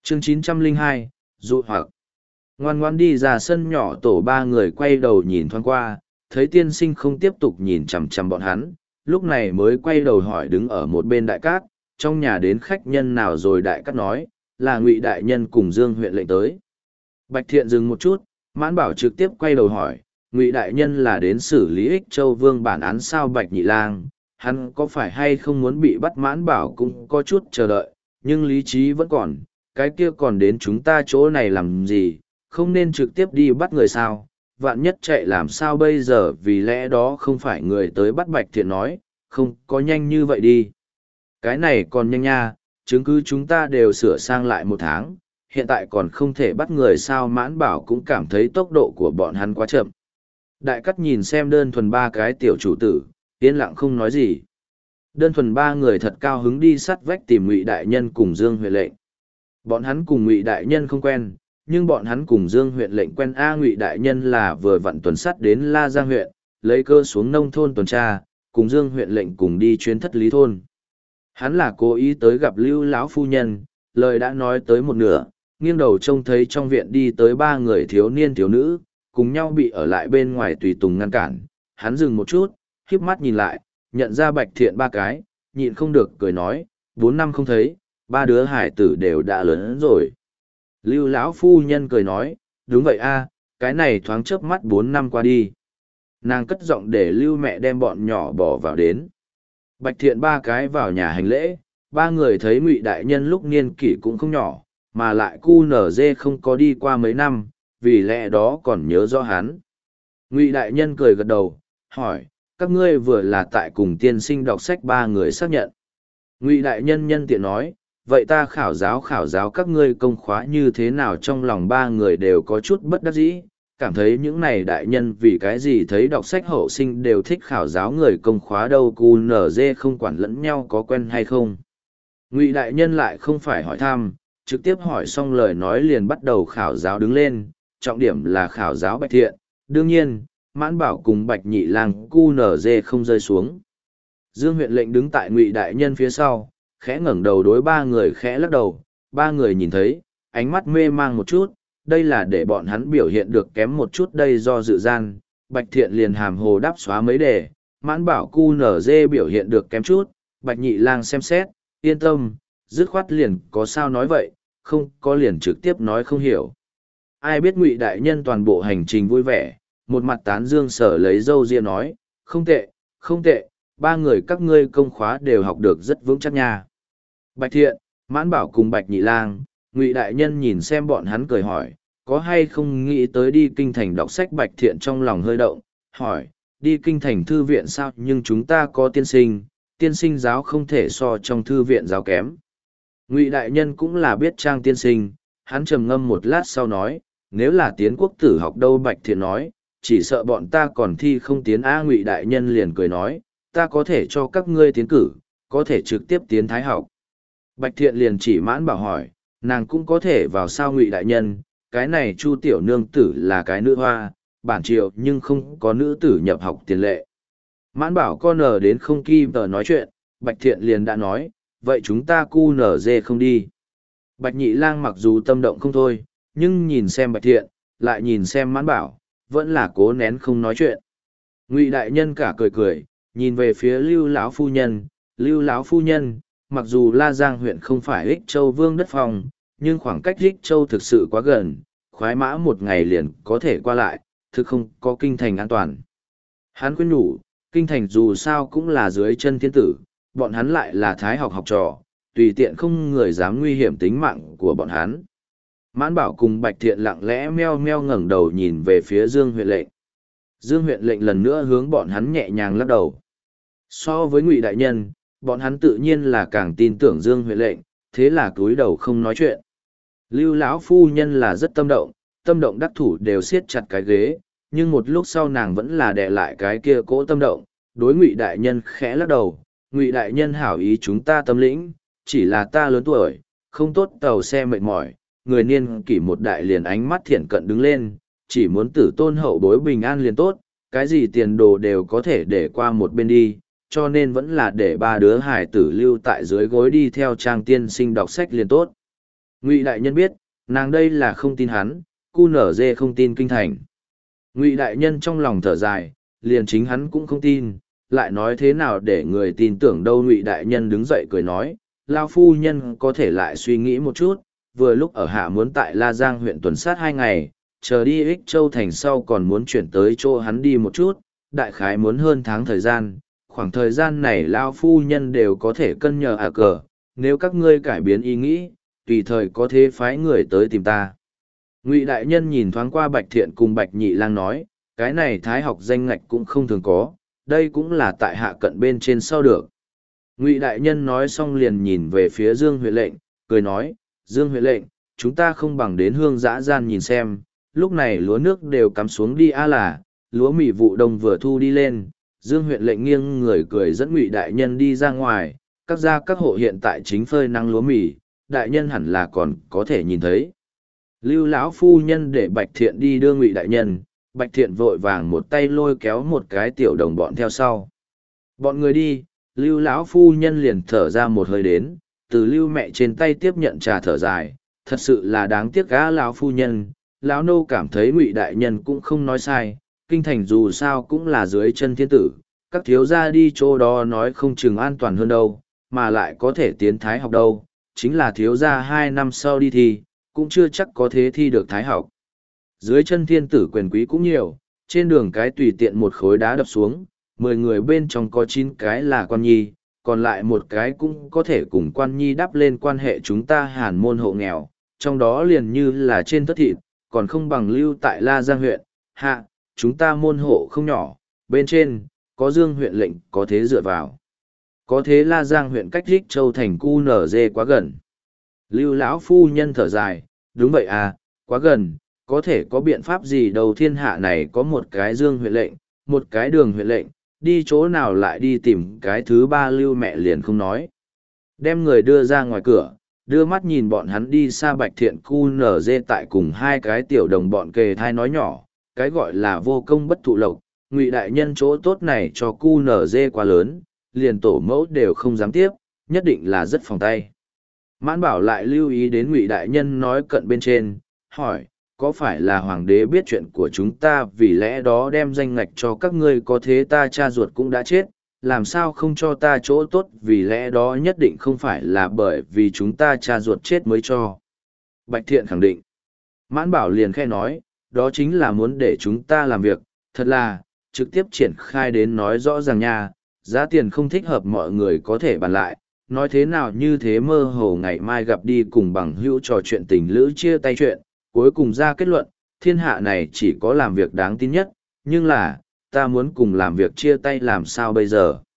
Chương 902, dụ hoặc. Ngoan ngoan đi ra sân nhỏ, tổ ba người quay đầu nhìn thoáng qua, thấy tiên sinh không tiếp tục nhìn chằm chằm bọn hắn, lúc này mới quay đầu hỏi đứng ở một bên đại cát, trong nhà đến khách nhân nào rồi. Đại cát nói, là Ngụy đại nhân cùng Dương huyện lệnh tới. Bạch Thiện dừng một chút, Mãn Bảo trực tiếp quay đầu hỏi, Ngụy đại nhân là đến xử lý Ích Châu Vương bản án sao? Bạch Nhị Lang, hắn có phải hay không muốn bị bắt? Mãn Bảo cũng có chút chờ đợi, nhưng lý trí vẫn còn, cái kia còn đến chúng ta chỗ này làm gì, không nên trực tiếp đi bắt người sao? Vạn nhất chạy làm sao bây giờ? Vì lẽ đó không phải người tới bắt. Bạch Thiện nói, không có nhanh như vậy đi. Cái này còn nhanh nha, chứng cứ chúng ta đều sửa sang lại 1 tháng, hiện tại còn không thể bắt người sao? Mãn Bảo cũng cảm thấy tốc độ của bọn hắn quá chậm. Đại Cắt nhìn xem đơn thuần 3 cái tiểu chủ tử, yên lặng không nói gì. Đơn thuần 3 người thật cao hứng đi sắt vách tìm Ngụy đại nhân cùng Dương huyện lệnh. Bọn hắn cùng Ngụy đại nhân không quen, nhưng bọn hắn cùng Dương huyện lệnh quen. Ngụy đại nhân là vừa vặn tuần sắt đến La Giang huyện, lấy cơ xuống nông thôn tuần tra, cùng Dương huyện lệnh cùng đi chuyến Thất Lý thôn. Hắn là cố ý tới gặp Lưu lão phu nhân, lời đã nói tới một nửa, nghiêng đầu trông thấy trong viện đi tới 3 người thiếu niên thiếu nữ, cùng nhau bị ở lại bên ngoài tùy tùng ngăn cản. Hắn dừng một chút, híp mắt nhìn lại, nhận ra Bạch Thiện 3 cái, nhịn không được cười nói, 4 năm không thấy, 3 đứa hải tử đều đã lớn rồi. Lưu lão phu nhân cười nói, đúng vậy a, cái này thoáng chớp mắt 4 năm qua đi. Nàng cất giọng để Lưu mẹ đem bọn nhỏ bỏ vào đến. Bạch Thiện 3 cái vào nhà hành lễ, 3 người thấy Ngụy đại nhân lúc niên kỷ cũng không nhỏ, mà lại QNZ không có đi qua mấy năm, vì lẽ đó còn nhớ rõ hắn. Ngụy đại nhân cười gật đầu, hỏi, các ngươi vừa là tại cùng tiên sinh đọc sách? 3 người xác nhận. Ngụy đại nhân nhân tiện nói, vậy ta khảo giáo các ngươi công khóa như thế nào? Trong lòng 3 người đều có chút bất đắc dĩ, cảm thấy những này đại nhân vì cái gì thấy đọc sách hậu sinh đều thích khảo giáo người công khóa đâu? QNZ không quản lẫn nhau có quen hay không. Ngụy đại nhân lại không phải hỏi thăm, trực tiếp hỏi xong lời nói liền bắt đầu khảo giáo đứng lên, trọng điểm là khảo giáo Bạch Thiện. Đương nhiên, Mãn Bảo cùng Bạch Nhị Lang QNZ không rơi xuống. Dương huyện lệnh đứng tại Ngụy đại nhân phía sau, khẽ ngẩng đầu đối 3 người khẽ lắc đầu. 3 người nhìn thấy, ánh mắt mê mang một chút, đây là để bọn hắn biểu hiện được kém một chút đây do dự gian. Bạch Thiện liền hàm hồ đáp xóa mấy đề, Mãn Bảo QNZ biểu hiện được kém chút, Bạch Nhị Lang xem xét, yên tâm, dứt khoát liền có sao nói vậy, không có liền trực tiếp nói không hiểu. Ai biết Ngụy đại nhân toàn bộ hành trình vui vẻ, một mặt tán dương sở lấy râu ria nói, không tệ, không tệ, 3 người các ngươi công khóa đều học được rất vững chắc nha. Bạch Thiện, Mãn Bảo cùng Bạch Nhị Lang, Ngụy đại nhân nhìn xem bọn hắn cười hỏi, có hay không nghĩ tới đi kinh thành đọc sách? Bạch Thiện trong lòng hơi động, hỏi, đi kinh thành thư viện sao? Nhưng chúng ta có tiên sinh giáo không thể so trong thư viện giáo kém. Ngụy đại nhân cũng là biết trang tiên sinh, hắn trầm ngâm một lát sau nói, nếu là tiến quốc tử học đâu? Bạch Thiện nói, chỉ sợ bọn ta còn thi không tiến. Ngụy đại nhân liền cười nói, ta có thể cho các ngươi tiến cử, có thể trực tiếp tiến thái học. Bạch Thiện liền chỉ Mãn Bảo hỏi, nàng cũng có thể vào sao? Ngụy đại nhân, cái này Chu tiểu nương tử là cái nữ hoa, bản triều nhưng không có nữ tử nhập học tiền lệ. Mãn Bảo con nở đến không kỳ vờ nói chuyện, Bạch Thiện liền đã nói, vậy chúng ta QNZ không đi. Bạch Nhị Lang mặc dù tâm động không thôi, nhưng nhìn xem Bạch Thiện, lại nhìn xem Mãn Bảo, vẫn là cố nén không nói chuyện. Ngụy đại nhân cả cười cười, nhìn về phía Lưu lão phu nhân, Lưu lão phu nhân, mặc dù La Giang huyện không phải Ích Châu Vương đất phòng, nhưng khoảng cách Ích Châu thực sự quá gần, khoái mã 1 ngày liền có thể qua lại, thực không có kinh thành an toàn. Hắn khuyên nhủ, kinh thành dù sao cũng là dưới chân thiên tử, bọn hắn lại là thái học học trò, tùy tiện không người dám nguy hiểm tính mạng của bọn hắn. Mãn Bảo cùng Bạch Thiện lặng lẽ meo meo ngẩng đầu nhìn về phía Dương huyện lệnh. Dương huyện lệnh lần nữa hướng bọn hắn nhẹ nhàng lắc đầu. So với Ngụy đại nhân, bọn hắn tự nhiên là càng tin tưởng Dương huyện lệnh, thế là cúi đầu không nói chuyện. Lưu lão phu nhân là rất tâm động đắc thủ đều siết chặt cái ghế, nhưng một lúc sau nàng vẫn là đè lại cái kia cỗ tâm động, đối Ngụy đại nhân khẽ lắc đầu. Ngụy đại nhân hảo ý chúng ta tâm lĩnh, chỉ là ta lớn tuổi, không tốt tàu xe mệt mỏi, người niên kỷ một đại liền ánh mắt thiện cận đứng lên, chỉ muốn tử tôn hậu bối bình an liền tốt, cái gì tiền đồ đều có thể để qua một bên đi, cho nên vẫn là để 3 đứa hải tử lưu tại dưới gối đi theo trang tiên sinh đọc sách liền tốt. Ngụy đại nhân biết, nàng đây là không tin hắn, cu nở dê không tin kinh thành. Ngụy đại nhân trong lòng thở dài, liền chính hắn cũng không tin, lại nói thế nào để người tin tưởng đâu. Ngụy đại nhân đứng dậy cười nói, lao phu nhân có thể lại suy nghĩ một chút, vừa lúc ở hạ muốn tại La Giang huyện tuần sát 2 ngày, chờ đi Ích Châu thành sau còn muốn chuyển tới chỗ hắn đi một chút, đại khái muốn hơn tháng thời gian, khoảng thời gian này lao phu nhân đều có thể cân nhờ cờ, nếu các ngươi cải biến ý nghĩ, tùy thời có thể phái người tới tìm ta. Ngụy đại nhân nhìn thoáng qua Bạch Thiện cùng Bạch Nhị Lang nói, cái này thái học danh ngạch cũng không thường có, đây cũng là tại hạ cận bên trên sau được. Ngụy đại nhân nói xong liền nhìn về phía Dương Huệ lệnh, cười nói, Dương Huệ lệnh, chúng ta không bằng đến hương dã gian nhìn xem, lúc này lúa nước đều cắm xuống đi là, lúa mì vụ đông vừa thu đi lên. Dương Huệ lệnh nghiêng người cười dẫn Ngụy đại nhân đi ra ngoài, các gia các hộ hiện tại chính phơi nắng lúa mì, đại nhân hẳn là còn có thể nhìn thấy. Lưu lão phu nhân để Bạch Thiện đi đưa Ngụy đại nhân, Bạch Thiện vội vàng một tay lôi kéo một cái tiểu đồng bọn theo sau. Bọn người đi, Lưu lão phu nhân liền thở ra một hơi đến, từ Lưu mẹ trên tay tiếp nhận trà thở dài, thật sự là đáng tiếc gã lão phu nhân. Lão nô cảm thấy Ngụy đại nhân cũng không nói sai, kinh thành dù sao cũng là dưới chân thiên tử, các thiếu gia đi chỗ đó nói không chừng an toàn hơn đâu, mà lại có thể tiến thái học đâu, chính là thiếu gia 2 năm sau đi thi, cũng chưa chắc có thế thi được thái học. Dưới chân thiên tử quyền quý cũng nhiều, trên đường cái tùy tiện một khối đá đập xuống, 10 người bên trong có 9 cái là quan nhi, còn lại một cái cũng có thể cùng quan nhi đắp lên quan hệ chúng ta Hàn môn hộ nghèo, trong đó liền như là trên tất thịt, còn không bằng lưu tại La Giang huyện. Hạ, chúng ta môn hộ không nhỏ, bên trên, có Dương huyện lệnh có thế dựa vào. Có thế La Giang huyện cách Ích Châu thành cu nở dê quá gần. Lưu lão phu nhân thở dài, đúng vậy à, quá gần, có thể có biện pháp gì đâu, thiên hạ này có một cái Dương huyện lệnh, một cái Đường huyện lệnh, đi chỗ nào lại đi tìm cái thứ ba Lưu mẹ liền không nói. Đem người đưa ra ngoài cửa, đưa mắt nhìn bọn hắn đi xa. Bạch Thiện cu nở dê tại cùng 2 cái tiểu đồng bọn kề thai nói nhỏ, cái gọi là vô công bất thụ lộc, Ngụy đại nhân chỗ tốt này cho cu nở dê quá lớn, liền tổ mẫu đều không dám tiếp, nhất định là rất phòng tay. Mãn Bảo lại lưu ý đến Ngụy đại nhân nói cận bên trên, hỏi, có phải là hoàng đế biết chuyện của chúng ta vì lẽ đó đem danh ngạch cho các ngươi, có thế ta cha ruột cũng đã chết, làm sao không cho ta chỗ tốt, vì lẽ đó nhất định không phải là bởi vì chúng ta cha ruột chết mới cho. Bạch Thiện khẳng định. Mãn Bảo liền khẽ nói, đó chính là muốn để chúng ta làm việc, thật là, trực tiếp triển khai đến nói rõ ràng nha, giá tiền không thích hợp mọi người có thể bàn lại, nói thế nào như thế mơ hồ ngày mai gặp đi cùng bằng hữu trò chuyện tình lữ chia tay chuyện, cuối cùng ra kết luận, thiên hạ này chỉ có làm việc đáng tin nhất, nhưng là, ta muốn cùng làm việc chia tay làm sao bây giờ.